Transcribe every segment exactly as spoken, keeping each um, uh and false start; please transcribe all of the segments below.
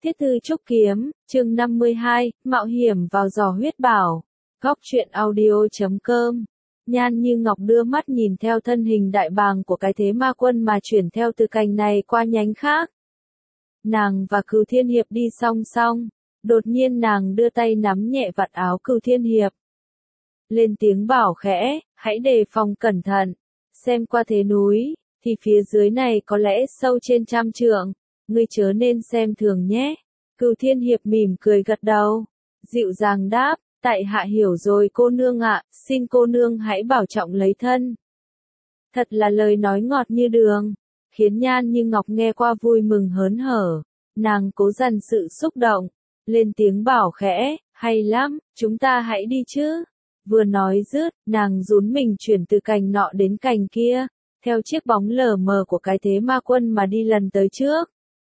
Tiết Thư Trúc Kiếm, chương năm mươi hai, Mạo hiểm vào giò huyết bảo. Góc truyện audio chấm com. Nhan Như Ngọc đưa mắt nhìn theo thân hình đại bàng của cái thế ma quân mà chuyển theo từ cành này qua nhánh khác. Nàng và Cửu Thiên Hiệp đi song song, đột nhiên nàng đưa tay nắm nhẹ vạt áo Cửu Thiên Hiệp. Lên tiếng bảo khẽ, hãy đề phòng cẩn thận, xem qua thế núi, thì phía dưới này có lẽ sâu trên trăm trượng, ngươi chớ nên xem thường nhé. Cửu Thiên Hiệp mỉm cười gật đầu, dịu dàng đáp, tại hạ hiểu rồi cô nương ạ, xin cô nương hãy bảo trọng lấy thân. Thật là lời nói ngọt như đường, khiến Nhan Như Ngọc nghe qua vui mừng hớn hở, nàng cố dằn sự xúc động, lên tiếng bảo khẽ, hay lắm, chúng ta hãy đi chứ. Vừa nói dứt, nàng rún mình chuyển từ cành nọ đến cành kia, theo chiếc bóng lờ mờ của cái thế ma quân mà đi lần tới trước.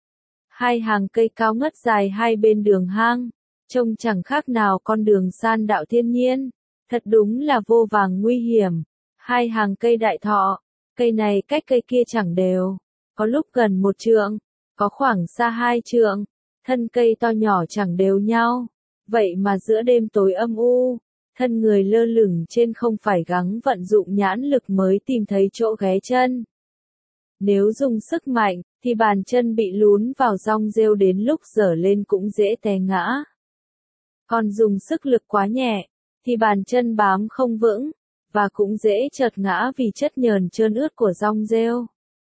Hai hàng cây cao ngất dài hai bên đường hang, trông chẳng khác nào con đường san đạo thiên nhiên, thật đúng là vô vàng nguy hiểm. Hai hàng cây đại thọ, cây này cách cây kia chẳng đều, có lúc gần một trượng, có khoảng xa hai trượng, thân cây to nhỏ chẳng đều nhau, vậy mà giữa đêm tối âm u, thân người lơ lửng trên không phải gắng vận dụng nhãn lực mới tìm thấy chỗ ghé chân. Nếu dùng sức mạnh, thì bàn chân bị lún vào rong rêu đến lúc dở lên cũng dễ té ngã. Còn dùng sức lực quá nhẹ, thì bàn chân bám không vững, và cũng dễ trượt ngã vì chất nhờn trơn ướt của rong rêu.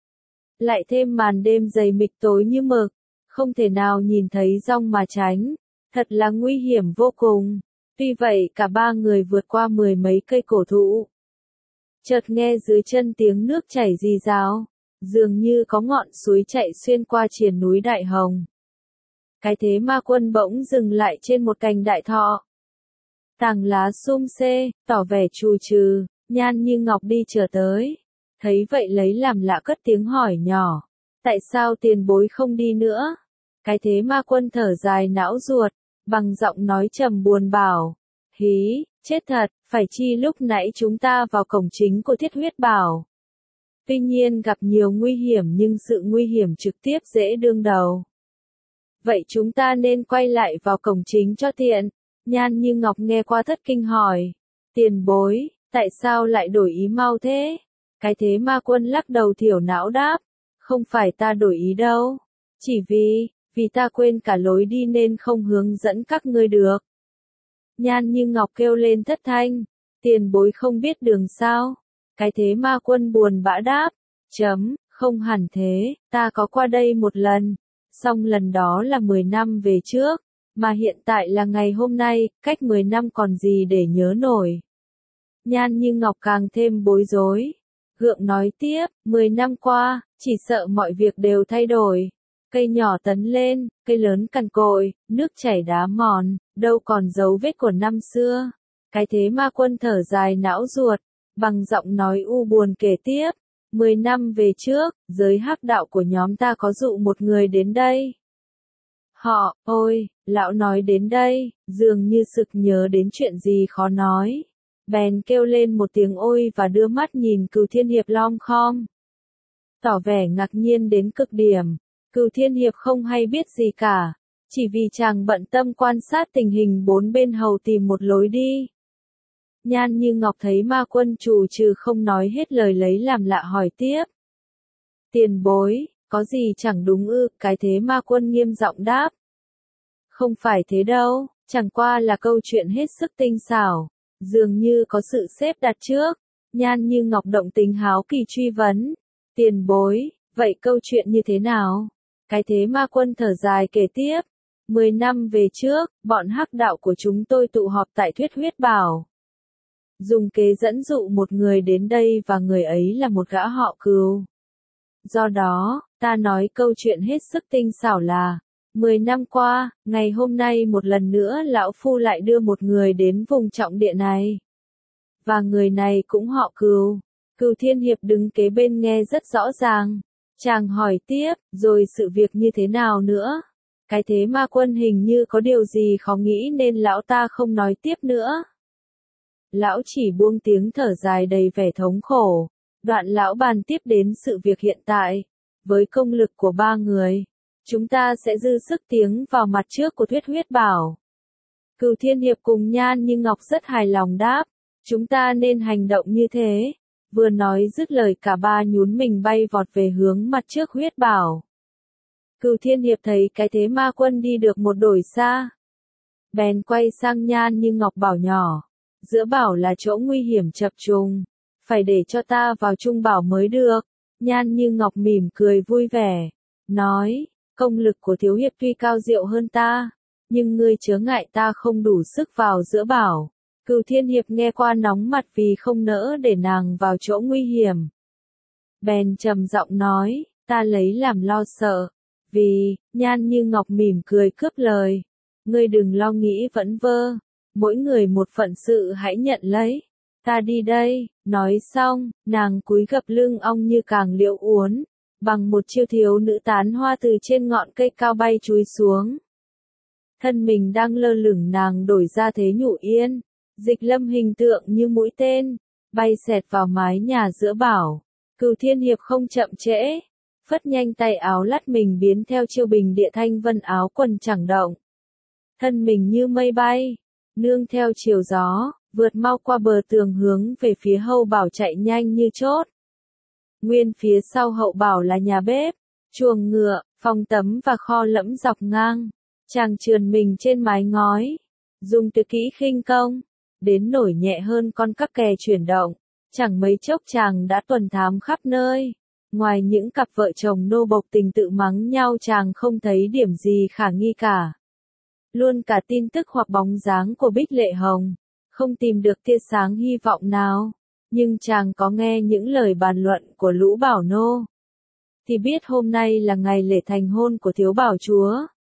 Lại thêm màn đêm dày mịt tối như mực, không thể nào nhìn thấy rong mà tránh, thật là nguy hiểm vô cùng. Tuy vậy cả ba người vượt qua mười mấy cây cổ thụ. Chợt nghe dưới chân tiếng nước chảy rì rào, dường như có ngọn suối chạy xuyên qua triền núi Đại Hồng. Cái thế ma quân bỗng dừng lại trên một cành đại thọ. Tàng lá sum xê, tỏ vẻ trù trừ, Nhan Như Ngọc đi chờ tới. Thấy vậy lấy làm lạ cất tiếng hỏi nhỏ. Tại sao tiền bối không đi nữa? Cái thế ma quân thở dài não ruột, bằng giọng nói trầm buồn bảo. Hí, chết thật, phải chi lúc nãy chúng ta vào cổng chính của Thiết Huyết Bảo. Tuy nhiên gặp nhiều nguy hiểm nhưng sự nguy hiểm trực tiếp dễ đương đầu. Vậy chúng ta nên quay lại vào cổng chính cho tiện. Nhan Như Ngọc nghe qua thất kinh hỏi. Tiền bối, tại sao lại đổi ý mau thế? Cái thế ma quân lắc đầu thiểu não đáp. Không phải ta đổi ý đâu. Chỉ vì, vì ta quên cả lối đi nên không hướng dẫn các ngươi được. Nhan Như Ngọc kêu lên thất thanh. Tiền bối không biết đường sao? Cái thế ma quân buồn bã đáp. Chấm, không hẳn thế, ta có qua đây một lần. Song lần đó là mười năm về trước, mà hiện tại là ngày hôm nay, cách mười năm còn gì để nhớ nổi. Nhan Như Ngọc càng thêm bối rối. Gượng nói tiếp, mười năm qua, chỉ sợ mọi việc đều thay đổi. Cây nhỏ tấn lên, cây lớn cằn cội, nước chảy đá mòn, đâu còn dấu vết của năm xưa. Cái thế ma quân thở dài não ruột, bằng giọng nói u buồn kể tiếp. Mười năm về trước, giới hắc đạo của nhóm ta có dụ một người đến đây. Họ, ôi, lão nói đến đây, dường như sực nhớ đến chuyện gì khó nói. Bèn kêu lên một tiếng ôi và đưa mắt nhìn Cửu Thiên Hiệp lom khom. Tỏ vẻ ngạc nhiên đến cực điểm, Cửu Thiên Hiệp không hay biết gì cả, chỉ vì chàng bận tâm quan sát tình hình bốn bên hầu tìm một lối đi. Nhan Như Ngọc thấy ma quân trù trừ không nói hết lời lấy làm lạ hỏi tiếp. Tiền bối, có gì chẳng đúng ư? Cái thế ma quân nghiêm giọng đáp. Không phải thế đâu, chẳng qua là câu chuyện hết sức tinh xảo, dường như có sự xếp đặt trước. Nhan Như Ngọc động tính háo kỳ truy vấn. Tiền bối, vậy câu chuyện như thế nào? Cái thế ma quân thở dài kể tiếp. Mười năm về trước, bọn hắc đạo của chúng tôi tụ họp tại Thiết Huyết Bảo. Dùng kế dẫn dụ một người đến đây và người ấy là một gã họ Cừu. Do đó, ta nói câu chuyện hết sức tinh xảo là, mười năm qua, ngày hôm nay một lần nữa lão phu lại đưa một người đến vùng trọng địa này. Và người này cũng họ Cừu. Cửu Thiên Hiệp đứng kế bên nghe rất rõ ràng. Chàng hỏi tiếp, rồi sự việc như thế nào nữa? Cái thế ma quân hình như có điều gì khó nghĩ nên lão ta không nói tiếp nữa. Lão chỉ buông tiếng thở dài đầy vẻ thống khổ. Đoạn lão bàn tiếp đến sự việc hiện tại. Với công lực của ba người, Chúng ta sẽ dư sức tiến vào mặt trước của Thuyết Huyết Bảo. Cửu Thiên Hiệp cùng Nhan Như Ngọc rất hài lòng đáp, chúng ta nên hành động như thế. Vừa nói dứt lời cả ba nhún mình bay vọt về hướng mặt trước Huyết Bảo. Cửu Thiên Hiệp thấy cái thế ma quân đi được một đồi xa. Bèn quay sang Nhan Như Ngọc bảo nhỏ, giữa bảo là chỗ nguy hiểm chập trùng, phải để cho ta vào trung bảo mới được. Nhan Như Ngọc mỉm cười vui vẻ, nói, công lực của thiếu hiệp tuy cao diệu hơn ta, nhưng ngươi chớ ngại ta không đủ sức vào giữa bảo. Cửu Thiên Hiệp nghe qua nóng mặt vì không nỡ để nàng vào chỗ nguy hiểm. Bèn trầm giọng nói, ta lấy làm lo sợ, vì, Nhan Như Ngọc mỉm cười cướp lời, ngươi đừng lo nghĩ vẩn vơ, mỗi người một phận sự hãy nhận lấy, ta đi đây. Nói xong, nàng cúi gập lưng ong như càng liễu uốn, bằng một chiêu thiếu nữ tán hoa từ trên ngọn cây cao bay chúi xuống. Thân mình đang lơ lửng nàng đổi ra thế nhủ yên, dịch lâm hình tượng như mũi tên, bay xẹt vào mái nhà giữa bảo. Cửu Thiên Hiệp không chậm trễ, phất nhanh tay áo lắt mình biến theo chiêu bình địa thanh vân áo quần chẳng động. Thân mình như mây bay, nương theo chiều gió, vượt mau qua bờ tường hướng về phía hậu bảo chạy nhanh như chốt. Nguyên phía sau hậu bảo là nhà bếp, chuồng ngựa, phòng tắm và kho lẫm dọc ngang. Chàng trườn mình trên mái ngói, dùng tuyệt kỹ khinh công, đến nổi nhẹ hơn con các kè chuyển động. Chẳng mấy chốc chàng đã tuần thám khắp nơi. Ngoài những cặp vợ chồng nô bộc tình tự mắng nhau chàng không thấy điểm gì khả nghi cả. Luôn cả tin tức hoặc bóng dáng của Bích Lệ Hồng, không tìm được tia sáng hy vọng nào. Nhưng chàng có nghe những lời bàn luận của lũ bảo nô, thì biết hôm nay là ngày lễ thành hôn của thiếu bảo chúa.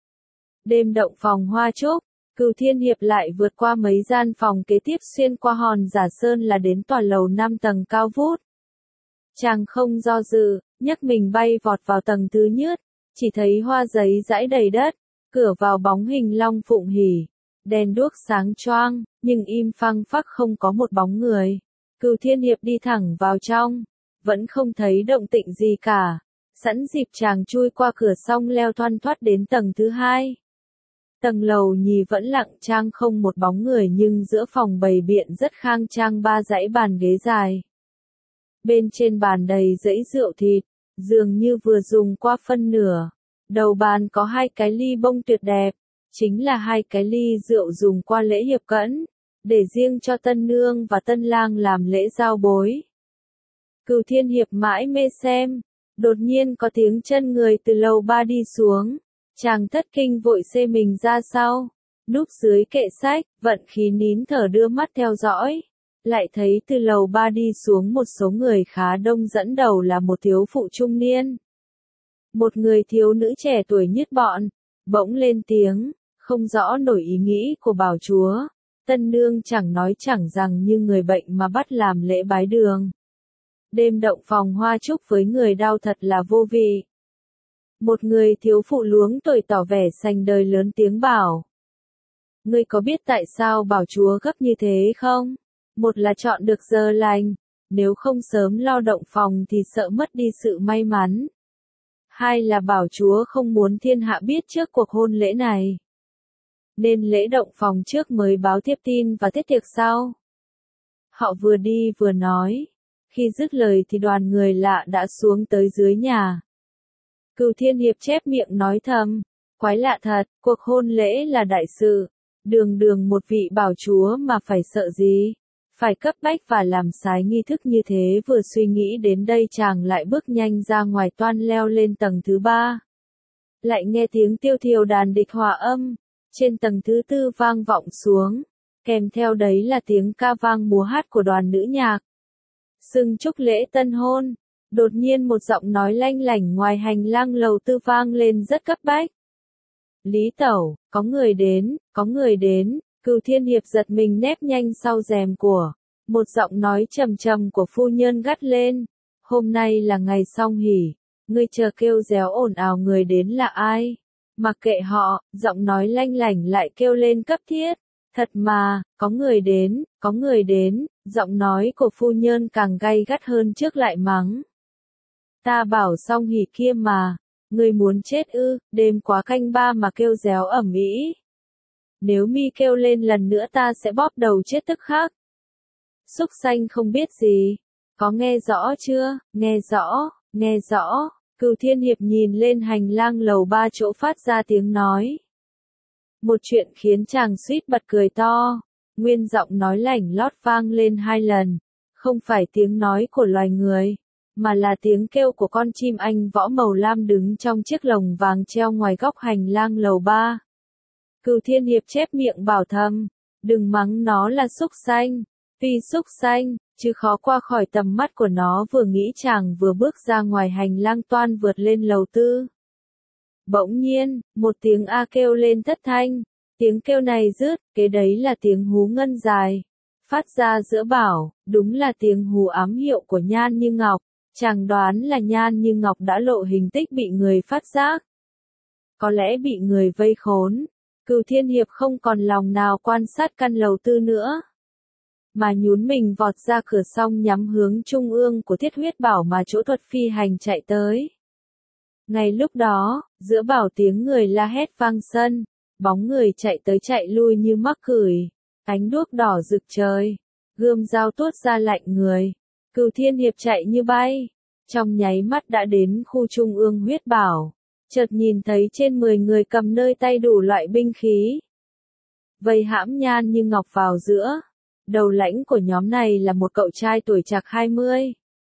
Đêm động phòng hoa trúc, Cửu Thiên Hiệp lại vượt qua mấy gian phòng kế tiếp xuyên qua hòn giả sơn là đến tòa lầu năm tầng cao vút. Chàng không do dự, nhấc mình bay vọt vào tầng thứ nhất, chỉ thấy hoa giấy rải đầy đất, cửa vào bóng hình long phụng hỉ, đèn đuốc sáng choang, nhưng im phăng phắc không có một bóng người. Cửu Thiên Hiệp đi thẳng vào trong, vẫn không thấy động tĩnh gì cả. Sẵn dịp chàng chui qua cửa xong leo thoăn thoắt đến tầng thứ hai. Tầng lầu nhì vẫn lặng trang không một bóng người nhưng giữa phòng bày biện rất khang trang ba dãy bàn ghế dài. Bên trên bàn đầy dãy rượu thịt, dường như vừa dùng qua phân nửa. Đầu bàn có hai cái ly bông tuyệt đẹp, chính là hai cái ly rượu dùng qua lễ hiệp cẫn, để riêng cho tân nương và tân lang làm lễ giao bối. Cửu Thiên Hiệp mãi mê xem, đột nhiên có tiếng chân người từ lầu ba đi xuống. Chàng thất kinh vội xê mình ra sau, núp dưới kệ sách, vận khí nín thở đưa mắt theo dõi. Lại thấy từ lầu ba đi xuống một số người khá đông, dẫn đầu là một thiếu phụ trung niên. Một người thiếu nữ trẻ tuổi nhất bọn, bỗng lên tiếng, không rõ nổi ý nghĩ của bảo chúa. Tân nương chẳng nói chẳng rằng như người bệnh mà bắt làm lễ bái đường. Đêm động phòng hoa trúc với người đau thật là vô vị. Một người thiếu phụ luống tuổi tỏ vẻ sành đời lớn tiếng bảo. Ngươi có biết tại sao bảo chúa gấp như thế không? Một là chọn được giờ lành, nếu không sớm lo động phòng thì sợ mất đi sự may mắn. Hai là bảo chúa không muốn thiên hạ biết trước cuộc hôn lễ này, nên lễ động phòng trước mới báo tiếp tin và tiết tiệc sau. Họ vừa đi vừa nói, khi dứt lời thì đoàn người lạ đã xuống tới dưới nhà. Cửu Thiên Hiệp chép miệng nói thầm, quái lạ thật, cuộc hôn lễ là đại sự, đường đường một vị bảo chúa mà phải sợ gì, phải cấp bách và làm sái nghi thức như thế. Vừa suy nghĩ đến đây chàng lại bước nhanh ra ngoài toan leo lên tầng thứ ba. Lại nghe tiếng tiêu thiều đàn địch hòa âm, trên tầng thứ tư vang vọng xuống, kèm theo đấy là tiếng ca vang múa hát của đoàn nữ nhạc. Xưng chúc lễ tân hôn. Đột nhiên một giọng nói lanh lảnh ngoài hành lang lầu tư vang lên rất cấp bách. Lý tẩu, có người đến, có người đến. Cửu Thiên Hiệp giật mình nép nhanh sau rèm của. Một giọng nói trầm trầm của phu nhân gắt lên. Hôm nay là ngày song hỷ, ngươi chờ kêu réo ồn ào người đến là ai? Mặc kệ họ, giọng nói lanh lảnh lại kêu lên cấp thiết. Thật mà, có người đến, có người đến. Giọng nói của phu nhân càng gay gắt hơn trước lại mắng. Ta bảo song hỷ kia mà, Ngươi muốn chết ư, đêm quá canh ba mà kêu réo ầm ĩ. Nếu mi kêu lên lần nữa ta sẽ bóp đầu chết tức khắc. Súc sanh không biết gì. Có nghe rõ chưa, nghe rõ, nghe rõ. Cửu Thiên Hiệp nhìn lên hành lang lầu ba chỗ phát ra tiếng nói. Một chuyện khiến chàng suýt bật cười to. Nguyên giọng nói lảnh lót vang lên hai lần. Không phải tiếng nói của loài người, mà là tiếng kêu của con chim anh võ màu lam đứng trong chiếc lồng vàng treo ngoài góc hành lang lầu ba. Cửu Thiên Hiệp chép miệng bảo thầm, đừng mắng nó là súc sanh, tuy súc sanh, chứ khó qua khỏi tầm mắt của nó. Vừa nghĩ chàng vừa bước ra ngoài hành lang toan vượt lên lầu tư. Bỗng nhiên, một tiếng a kêu lên thất thanh, tiếng kêu này rứt, kế đấy là tiếng hú ngân dài, phát ra giữa bảo, đúng là tiếng hú ám hiệu của Nhan Như Ngọc. Chàng đoán là Nhan Như Ngọc đã lộ hình tích bị người phát giác. Có lẽ bị người vây khốn. Cửu Thiên Hiệp không còn lòng nào quan sát căn lầu tư nữa, mà nhún mình vọt ra cửa xong nhắm hướng trung ương của Thiết Huyết Bảo mà chỗ Thuật Phi Hành chạy tới. Ngay lúc đó, giữa bảo tiếng người la hét vang sân, bóng người chạy tới chạy lui như mắc cửi, ánh đuốc đỏ rực trời, gươm dao tuốt ra lạnh người. Cửu Thiên Hiệp chạy như bay, trong nháy mắt đã đến khu trung ương Huyết Bảo, chợt nhìn thấy trên mười người cầm nơi tay đủ loại binh khí, vây hãm Nhan Như Ngọc vào giữa. Đầu lãnh của nhóm này là một cậu trai tuổi chạc hai mươi.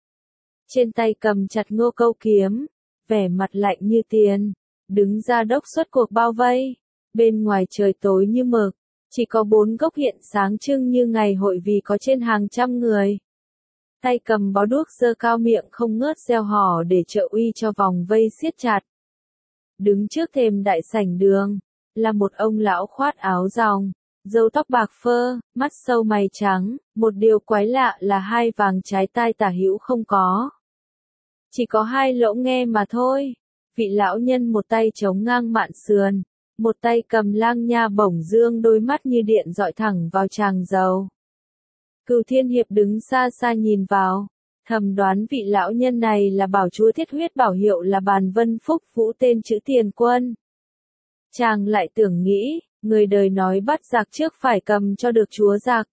Trên tay cầm chặt ngô câu kiếm, vẻ mặt lạnh như tiền, đứng ra đốc xuất cuộc bao vây. Bên ngoài trời tối như mực, chỉ có bốn gốc hiện sáng trưng như ngày hội vì có trên hàng trăm người. Tay cầm bó đuốc giơ cao miệng không ngớt reo hò để trợ uy cho vòng vây siết chặt. Đứng trước thềm đại sảnh đường, là một ông lão khoát áo ròng, râu tóc bạc phơ, mắt sâu mày trắng, một điều quái lạ là hai vàng trái tai tả hữu không có. Chỉ có hai lỗ nghe mà thôi. Vị lão nhân một tay chống ngang mạn sườn, một tay cầm lang nha bổng dương, đôi mắt như điện dọi thẳng vào tràng dầu. Cửu Thiên Hiệp đứng xa xa nhìn vào, thầm đoán vị lão nhân này là bảo chúa Thiết Huyết Bảo, hiệu là Bàn Vân Phúc Vũ, tên chữ Tiền Quân. Chàng lại tưởng nghĩ, người đời nói bắt giặc trước phải cầm cho được chúa giặc.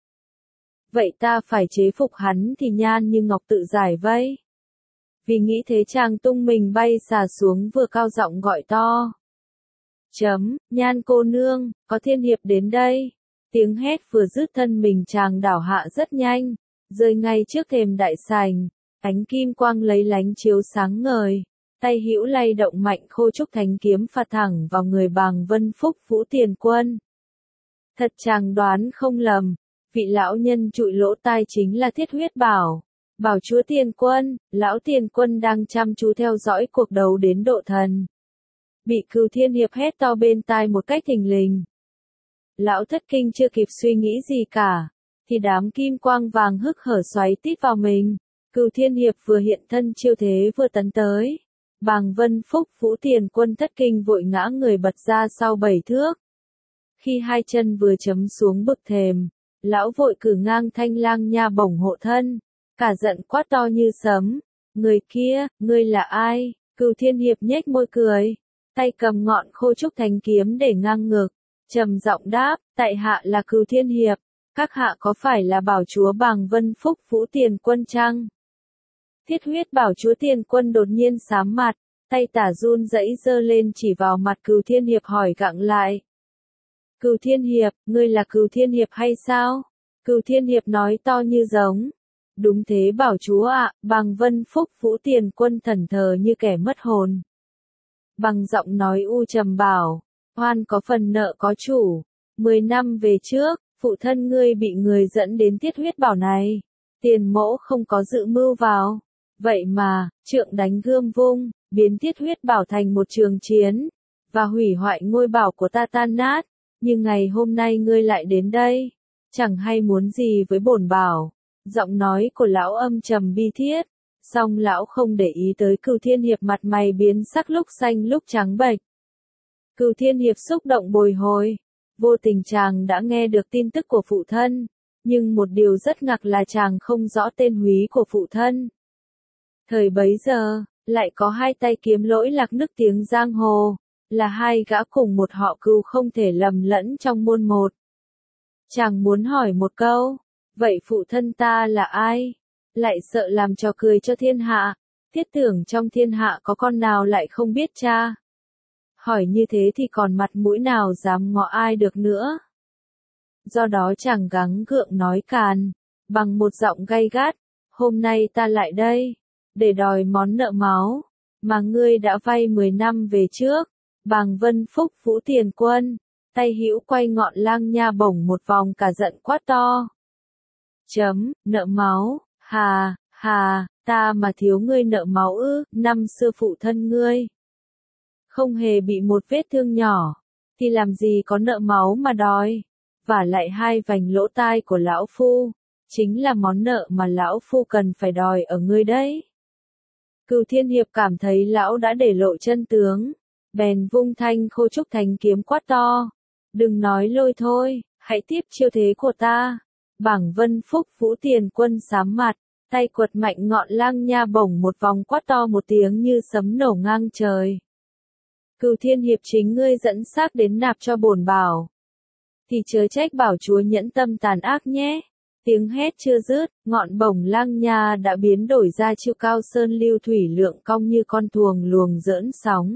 Vậy ta phải chế phục hắn thì Nhan Như Ngọc tự giải vây. Vì nghĩ thế chàng tung mình bay xà xuống, vừa cao giọng gọi to. Chấm, Nhan cô nương, có Thiên Hiệp đến đây. Tiếng hét vừa dứt, thân mình chàng đảo hạ rất nhanh, rơi ngay trước thềm đại sảnh, ánh kim quang lấy lánh chiếu sáng ngời, tay hữu lay động mạnh, khô trúc thánh kiếm phạt thẳng vào người Bàng Vân Phúc Vũ Tiền Quân. Thật chàng đoán không lầm, vị lão nhân trụi lỗ tai chính là Thiết Huyết Bảo, bảo chúa Tiền Quân. Lão Tiền Quân đang chăm chú theo dõi cuộc đấu đến độ thần, bị Cửu Thiên Hiệp hét to bên tai một cách thình lình. Lão thất kinh chưa kịp suy nghĩ gì cả, thì đám kim quang vàng hức hở xoáy tít vào mình. Cửu Thiên Hiệp vừa hiện thân chiêu thế vừa tấn tới. Bàng Vân Phúc Vũ Tiền Quân thất kinh vội ngã người bật ra sau bảy thước. Khi hai chân vừa chấm xuống bậc thềm, lão vội cử ngang thanh lang nha bổng hộ thân, cả giận quát to như sấm. Người kia, ngươi là ai? Cửu Thiên Hiệp nhếch môi cười, tay cầm ngọn khô trúc thánh kiếm để ngang ngực, trầm giọng đáp, tại hạ là Cửu Thiên Hiệp, các hạ có phải là bảo chúa Bàng Vân Phúc Vũ Tiền Quân chăng? Thiết Huyết Bảo chúa Tiền Quân đột nhiên sám mặt, tay tả run rẩy giơ lên chỉ vào mặt Cửu Thiên Hiệp hỏi gặng lại. Cửu Thiên Hiệp, ngươi là Cửu Thiên Hiệp hay sao? Cửu Thiên Hiệp nói to như giống. Đúng thế bảo chúa ạ. Bàng Vân Phúc Vũ Tiền Quân thẫn thờ như kẻ mất hồn. Bằng giọng nói u trầm bảo, oan có phần nợ có chủ. Mười năm về trước, phụ thân ngươi bị người dẫn đến Thiết Huyết Bảo này. Tiền mẫu không có dự mưu vào. Vậy mà, trượng đánh gươm vung, biến Thiết Huyết Bảo thành một trường chiến, và hủy hoại ngôi bảo của ta tan nát. Nhưng ngày hôm nay ngươi lại đến đây, chẳng hay muốn gì với bổn bảo. Giọng nói của lão âm trầm bi thiết, song lão không để ý tới Cửu Thiên Hiệp mặt mày biến sắc, lúc xanh lúc trắng bệch. Cửu Thiên Hiệp xúc động bồi hồi, vô tình chàng đã nghe được tin tức của phụ thân, nhưng một điều rất ngạc là chàng không rõ tên húy của phụ thân. Thời bấy giờ, lại có hai tay kiếm lỗi lạc nức tiếng giang hồ, là hai gã cùng một họ Cừu không thể lầm lẫn trong môn một. Chàng muốn hỏi một câu, vậy phụ thân ta là ai? Lại sợ làm trò cười cho thiên hạ, thiết tưởng trong thiên hạ có con nào lại không biết cha. Hỏi như thế thì còn mặt mũi nào dám ngọ ai được nữa. Do đó chàng gắng gượng nói càn, bằng một giọng gay gắt, hôm nay ta lại đây, để đòi món nợ máu, mà ngươi đã vay mười năm về trước. Bàng Vân Phúc Vũ Tiền Quân, tay hữu quay ngọn lang nha bổng một vòng cả giận quát to. Chấm, nợ máu, hà, hà, ta mà thiếu ngươi nợ máu ư, năm xưa phụ thân ngươi. Không hề bị một vết thương nhỏ, thì làm gì có nợ máu mà đòi, và lại hai vành lỗ tai của lão phu, chính là món nợ mà lão phu cần phải đòi ở ngươi đấy. Cừu Thiên Hiệp cảm thấy lão đã để lộ chân tướng, bèn vung thanh khô trúc thành kiếm quát to. Đừng nói lôi thôi, hãy tiếp chiêu thế của ta. Bảng Vân Phúc Vũ Tiền Quân sám mặt, tay quật mạnh ngọn lang nha bổng một vòng quát to một tiếng như sấm nổ ngang trời. Cừu Thiên Hiệp chính ngươi dẫn xác đến nạp cho bổn bảo, thì chớ trách bảo chúa nhẫn tâm tàn ác nhé. Tiếng hét chưa dứt, ngọn bổng lang nha đã biến đổi ra chiêu cao sơn lưu thủy lượng cong như con thuồng luồng dỡn sóng.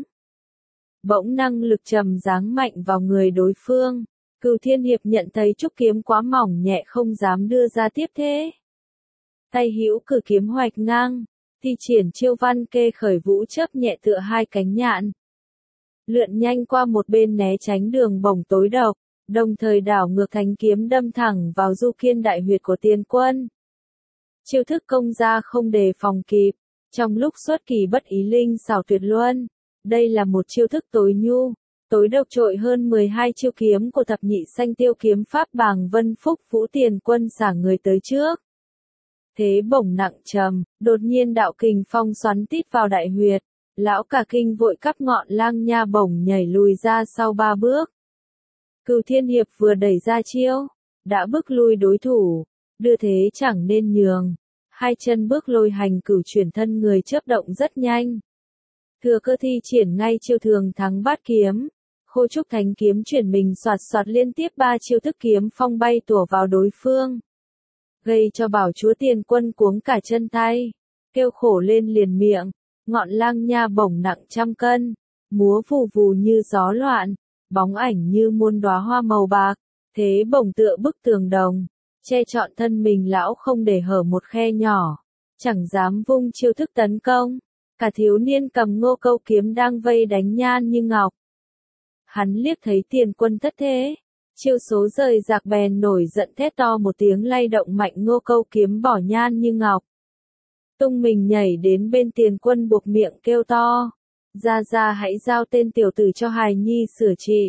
Bỗng năng lực trầm giáng mạnh vào người đối phương, Cừu Thiên Hiệp nhận thấy trúc kiếm quá mỏng nhẹ không dám đưa ra tiếp thế. Tay hữu cử kiếm hoạch ngang, thi triển chiêu văn kê khởi vũ chớp nhẹ tựa hai cánh nhạn. Lượn nhanh qua một bên né tránh đường bổng tối độc, đồng thời đảo ngược thanh kiếm đâm thẳng vào du kiên đại huyệt của Tiền Quân. Chiêu thức công ra không đề phòng kịp, trong lúc xuất kỳ bất ý linh xảo tuyệt luân. Đây là một chiêu thức tối nhu, tối độc trội hơn mười hai chiêu kiếm của thập nhị sanh tiêu kiếm pháp Bàng Vân Phúc Vũ Tiền Quân xả người tới trước. Thế bổng nặng trầm, đột nhiên đạo kình phong xoắn tít vào đại huyệt, lão cả kinh vội cắp ngọn lang nha bổng nhảy lùi ra sau ba bước. Cừu Thiên Hiệp vừa đẩy ra chiêu, đã bức lui đối thủ, đưa thế chẳng nên nhường, hai chân bước lôi hành cửu chuyển thân người chớp động rất nhanh. Thừa cơ thi triển ngay chiêu thường thắng bát kiếm, khô trúc thánh kiếm chuyển mình xoạt xoạt liên tiếp ba chiêu thức kiếm phong bay tủa vào đối phương. Gây cho bảo chúa Tiền Quân cuống cả chân tay, kêu khổ lên liền miệng, ngọn lang nha bổng nặng trăm cân, múa vù vù như gió loạn, bóng ảnh như muôn đóa hoa màu bạc, thế bổng tựa bức tường đồng, che trọn thân mình lão không để hở một khe nhỏ, chẳng dám vung chiêu thức tấn công. Cả thiếu niên cầm Ngô Câu kiếm đang vây đánh Nhan Như Ngọc. Hắn liếc thấy Tiền Quân thất thế, chiêu số rời rạc bèn nổi giận thét to một tiếng lay động mạnh Ngô Câu kiếm bỏ Nhan Như Ngọc. Tung mình nhảy đến bên Tiền Quân buộc miệng kêu to, ra ra hãy giao tên tiểu tử cho hài nhi sửa trị.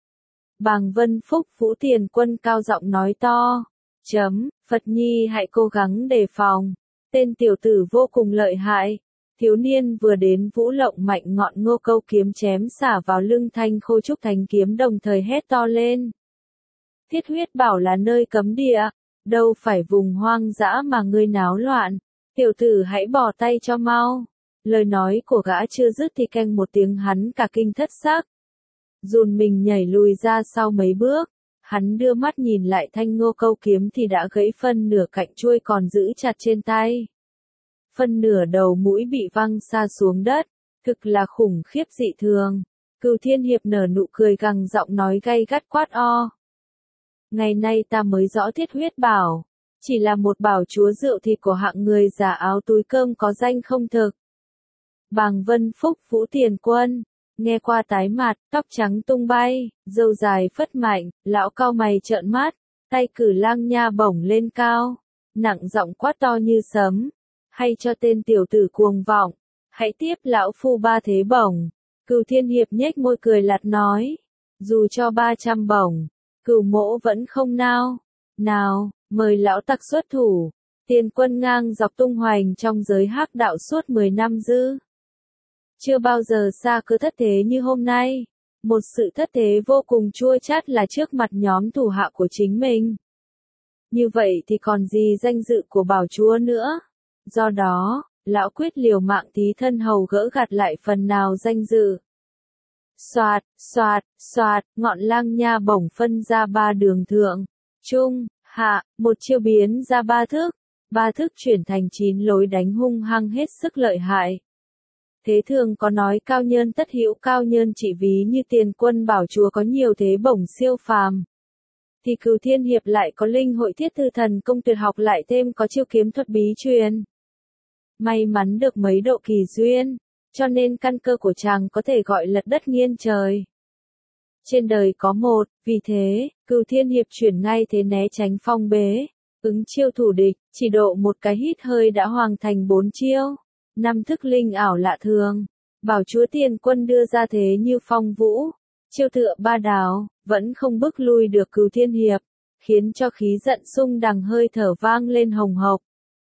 Bàng Vân Phúc Vũ Tiền Quân cao giọng nói to, chấm, Phật nhi hãy cố gắng đề phòng, tên tiểu tử vô cùng lợi hại. Thiếu niên vừa đến vũ lộng mạnh ngọn Ngô Câu kiếm chém xả vào lưng thanh khô trúc thánh kiếm đồng thời hét to lên. Thiết huyết bảo là nơi cấm địa, đâu phải vùng hoang dã mà ngươi náo loạn, tiểu tử hãy bỏ tay cho mau. Lời nói của gã chưa dứt thì keng một tiếng hắn cả kinh thất xác. Dùn mình nhảy lùi ra sau mấy bước, hắn đưa mắt nhìn lại thanh Ngô Câu kiếm thì đã gãy phân nửa cạnh chuôi còn giữ chặt trên tay. Phân nửa đầu mũi bị văng xa xuống đất, thực là khủng khiếp dị thường. Cừu Thiên Hiệp nở nụ cười gằn giọng nói gay gắt quát o. Ngày nay ta mới rõ Thiết huyết bảo, chỉ là một bảo chúa rượu thịt của hạng người giả áo túi cơm có danh không thực. Bàng Vân Phúc Vũ Tiền Quân, nghe qua tái mặt, tóc trắng tung bay, râu dài phất mạnh, lão cau mày trợn mắt, tay cử lang nha bổng lên cao, nặng giọng quát to như sấm. Hay cho tên tiểu tử cuồng vọng, hãy tiếp lão phu ba thế bổng. Cừu Thiên Hiệp nhếch môi cười lạt nói, dù cho ba trăm bổng, Cừu mỗ vẫn không nao. Nào, mời lão tặc xuất thủ. Tiền Quân ngang dọc tung hoành trong giới hắc đạo suốt mười năm dư. Chưa bao giờ xa cơ thất thế như hôm nay. Một sự thất thế vô cùng chua chát là trước mặt nhóm thủ hạ của chính mình. Như vậy thì còn gì danh dự của bảo chúa nữa. Do đó, lão quyết liều mạng tí thân hầu gỡ gạt lại phần nào danh dự. Xoạt, xoạt, xoạt, ngọn lang nha bổng phân ra ba đường thượng, trung, hạ, một chiêu biến ra ba thức, ba thức chuyển thành chín lối đánh hung hăng hết sức lợi hại. Thế thường có nói cao nhân tất hữu cao nhân chỉ ví như Tiền Quân bảo chúa có nhiều thế bổng siêu phàm. Thì Cửu Thiên Hiệp lại có linh hội thiết thư thần công tuyệt học lại thêm có chiêu kiếm thuật bí truyền. May mắn được mấy độ kỳ duyên, cho nên căn cơ của chàng có thể gọi lật đất nghiêng trời. Trên đời có một, vì thế, Cửu Thiên Hiệp chuyển ngay thế né tránh phong bế, ứng chiêu thủ địch, chỉ độ một cái hít hơi đã hoàn thành bốn chiêu, năm thức linh ảo lạ thường. Bảo chúa Tiền Quân đưa ra thế như phong vũ, chiêu tựa ba đào, vẫn không bức lui được Cửu Thiên Hiệp, khiến cho khí giận sung đằng hơi thở vang lên hồng hộc.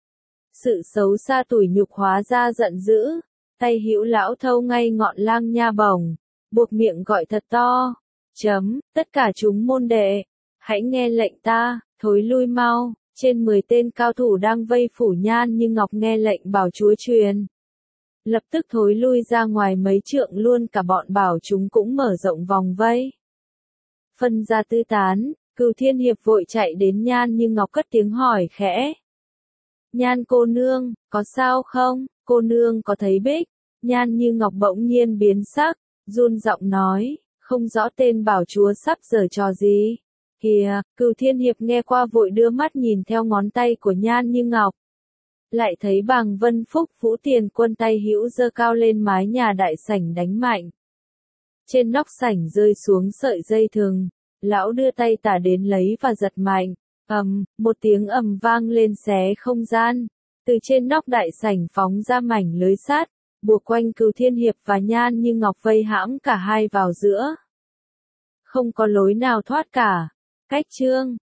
Sự xấu xa tủi nhục hóa ra giận dữ, tay hữu lão thâu ngay ngọn lang nha bổng, buộc miệng gọi thật to, chấm, tất cả chúng môn đệ, hãy nghe lệnh ta, thối lui mau. Trên mười tên cao thủ đang vây phủ Nhan Như Ngọc nghe lệnh bảo chúa truyền, lập tức thối lui ra ngoài mấy trượng luôn, cả bọn bảo chúng cũng mở rộng vòng vây. Phân ra tứ tán, Cửu Thiên Hiệp vội chạy đến Nhan Như Ngọc cất tiếng hỏi khẽ. Nhan cô nương, có sao không? Cô nương có thấy Bích? Nhan Như Ngọc bỗng nhiên biến sắc, run giọng nói, không rõ tên bảo chúa sắp giở trò gì. Kìa, Cửu Thiên Hiệp nghe qua vội đưa mắt nhìn theo ngón tay của Nhan Như Ngọc. Lại thấy Bàng Vân Phúc Vũ Tiền Quân tay hữu giơ cao lên mái nhà đại sảnh đánh mạnh. Trên nóc sảnh rơi xuống sợi dây thừng, lão đưa tay tả đến lấy và giật mạnh. Ầm, một tiếng ầm vang lên xé không gian, từ trên nóc đại sảnh phóng ra mảnh lưới sắt, buộc quanh Cửu Thiên Hiệp và Nhan Như Ngọc vây hãm cả hai vào giữa. Không có lối nào thoát cả. Cách chương